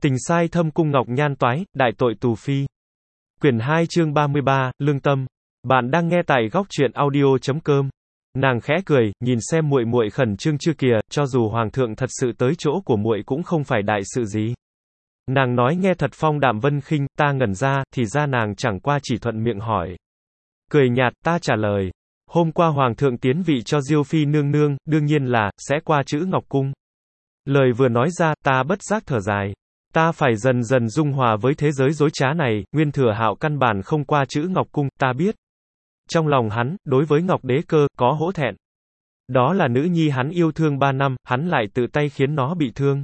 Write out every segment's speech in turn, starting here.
Tình sai thâm cung ngọc nhan toái, đại tội tù phi. Quyển 2 chương 33, lương tâm. Bạn đang nghe tại góc truyện audio.com. Nàng khẽ cười, nhìn xem muội muội khẩn trương chưa kìa, cho dù hoàng thượng thật sự tới chỗ của muội cũng không phải đại sự gì. Nàng nói nghe thật phong đạm vân khinh, ta ngẩn ra, thì ra nàng chẳng qua chỉ thuận miệng hỏi. Cười nhạt, ta trả lời. Hôm qua hoàng thượng tiến vị cho Diêu phi nương nương, đương nhiên là, sẽ qua chữ Ngọc Cung. Lời vừa nói ra, ta bất giác thở dài. Ta phải dần dần dung hòa với thế giới dối trá này, Nguyên Thừa Hạo căn bản không qua chữ Ngọc Cung, ta biết. Trong lòng hắn, đối với Ngọc Đế Cơ, có hổ thẹn. Đó là nữ nhi hắn yêu thương 3 năm, hắn lại tự tay khiến nó bị thương.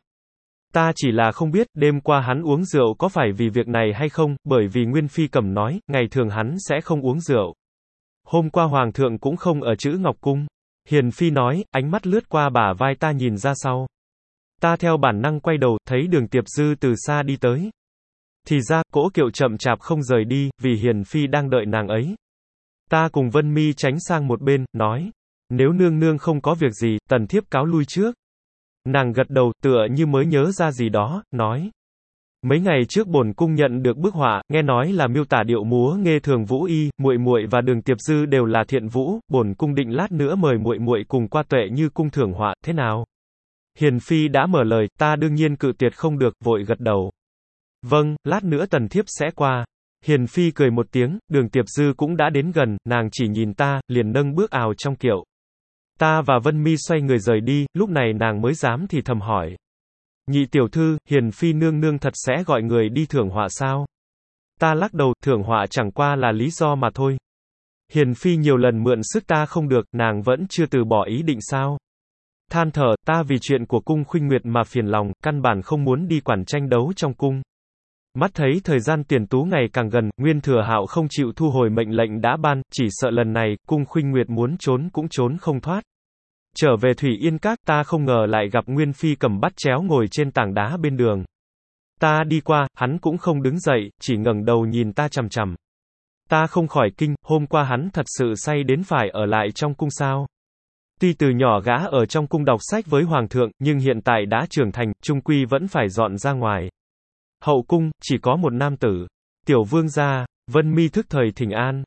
Ta chỉ là không biết, đêm qua hắn uống rượu có phải vì việc này hay không, bởi vì Nguyên Phi Cẩm nói, ngày thường hắn sẽ không uống rượu. Hôm qua Hoàng thượng cũng không ở chữ Ngọc Cung. Hiền Phi nói, ánh mắt lướt qua bả vai ta nhìn ra sau. Ta theo bản năng quay đầu, thấy Đường Tiệp Dư từ xa đi tới. Thì ra, cỗ kiệu chậm chạp không rời đi, vì Hiền Phi đang đợi nàng ấy. Ta cùng Vân Mi tránh sang một bên, nói. Nếu nương nương không có việc gì, tần thiếp cáo lui trước. Nàng gật đầu, tựa như mới nhớ ra gì đó, nói. Mấy ngày trước bổn cung nhận được bức họa, nghe nói là miêu tả điệu múa nghê thường vũ y, muội muội và Đường Tiệp Dư đều là thiện vũ, bổn cung định lát nữa mời muội muội cùng qua Tuệ Như cung thưởng họa, thế nào? Hiền Phi đã mở lời, ta đương nhiên cự tuyệt không được, vội gật đầu. Vâng, lát nữa tần thiếp sẽ qua. Hiền Phi cười một tiếng, Đường Tiệp Dư cũng đã đến gần, nàng chỉ nhìn ta, liền nâng bước ào trong kiệu. Ta và Vân Mi xoay người rời đi, lúc này nàng mới dám thì thầm hỏi. Nhị tiểu thư, Hiền Phi nương nương thật sẽ gọi người đi thưởng họa sao? Ta lắc đầu, thưởng họa chẳng qua là lý do mà thôi. Hiền Phi nhiều lần mượn sức ta không được, nàng vẫn chưa từ bỏ ý định sao? Than thở, ta vì chuyện của cung Khuynh Nguyệt mà phiền lòng, căn bản không muốn đi quản tranh đấu trong cung. Mắt thấy thời gian tiền tú ngày càng gần, Nguyên Thừa Hạo không chịu thu hồi mệnh lệnh đã ban, chỉ sợ lần này, cung Khuynh Nguyệt muốn trốn cũng trốn không thoát. Trở về Thủy Yên Các, ta không ngờ lại gặp Nguyên Phi Cầm bắt chéo ngồi trên tảng đá bên đường. Ta đi qua, hắn cũng không đứng dậy, chỉ ngẩng đầu nhìn ta chằm chằm. Ta không khỏi kinh, hôm qua hắn thật sự say đến phải ở lại trong cung sao? Tuy từ nhỏ gã ở trong cung đọc sách với hoàng thượng, nhưng hiện tại đã trưởng thành, chung quy vẫn phải dọn ra ngoài. Hậu cung, chỉ có một nam tử. Tiểu vương gia, Vân Mi thức thời thỉnh an.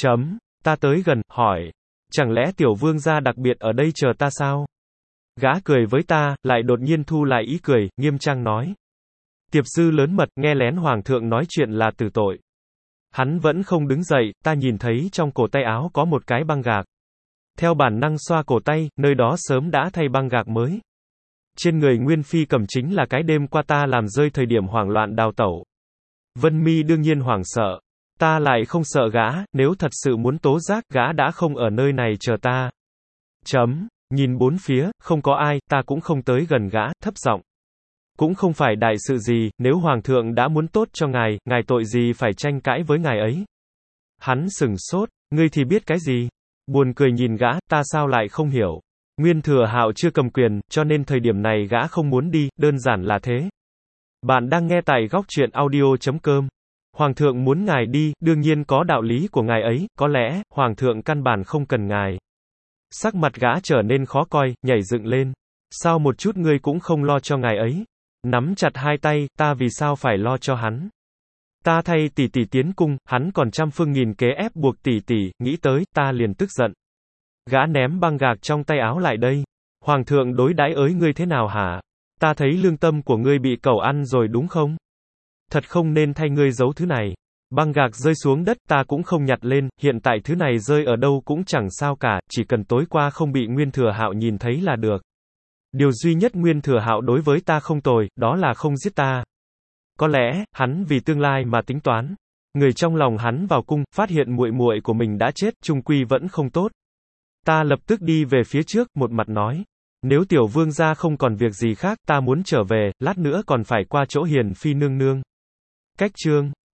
Ta tới gần, hỏi. Chẳng lẽ tiểu vương gia đặc biệt ở đây chờ ta sao? Gã cười với ta, lại đột nhiên thu lại ý cười, nghiêm trang nói. Tiệp Dư lớn mật, nghe lén hoàng thượng nói chuyện là tử tội. Hắn vẫn không đứng dậy, ta nhìn thấy trong cổ tay áo có một cái băng gạc. Theo bản năng xoa cổ tay, nơi đó sớm đã thay băng gạc mới. Trên người Nguyên Phi Cẩm chính là cái đêm qua ta làm rơi thời điểm hoảng loạn đào tẩu. Vân Mi đương nhiên hoảng sợ. Ta lại không sợ gã, nếu thật sự muốn tố giác, gã đã không ở nơi này chờ ta. Nhìn bốn phía, không có ai, ta cũng không tới gần gã, thấp giọng. Cũng không phải đại sự gì, nếu hoàng thượng đã muốn tốt cho ngài tội gì phải tranh cãi với ngài ấy. Hắn sừng sốt, ngươi thì biết cái gì? Buồn cười nhìn gã, ta sao lại không hiểu. Nguyên Thừa Hạo chưa cầm quyền, cho nên thời điểm này gã không muốn đi, đơn giản là thế. Bạn đang nghe tại góc truyện audio.com. Hoàng thượng muốn ngài đi, đương nhiên có đạo lý của ngài ấy, có lẽ, hoàng thượng căn bản không cần ngài. Sắc mặt gã trở nên khó coi, nhảy dựng lên. Sao một chút ngươi cũng không lo cho ngài ấy? Nắm chặt hai tay, ta vì sao phải lo cho hắn? Ta thay tỷ tỷ tiến cung, hắn còn trăm phương nghìn kế ép buộc tỷ tỷ, nghĩ tới, ta liền tức giận. Gã ném băng gạc trong tay áo lại đây. Hoàng thượng đối đãi ới ngươi thế nào hả? Ta thấy lương tâm của ngươi bị cẩu ăn rồi đúng không? Thật không nên thay ngươi giấu thứ này. Băng gạc rơi xuống đất, ta cũng không nhặt lên, hiện tại thứ này rơi ở đâu cũng chẳng sao cả, chỉ cần tối qua không bị Nguyên Thừa Hạo nhìn thấy là được. Điều duy nhất Nguyên Thừa Hạo đối với ta không tồi, đó là không giết ta. Có lẽ, hắn vì tương lai mà tính toán. Người trong lòng hắn vào cung, phát hiện muội muội của mình đã chết, chung quy vẫn không tốt. Ta lập tức đi về phía trước, một mặt nói. Nếu tiểu vương gia không còn việc gì khác, ta muốn trở về, lát nữa còn phải qua chỗ Hiền Phi nương nương. Cách chương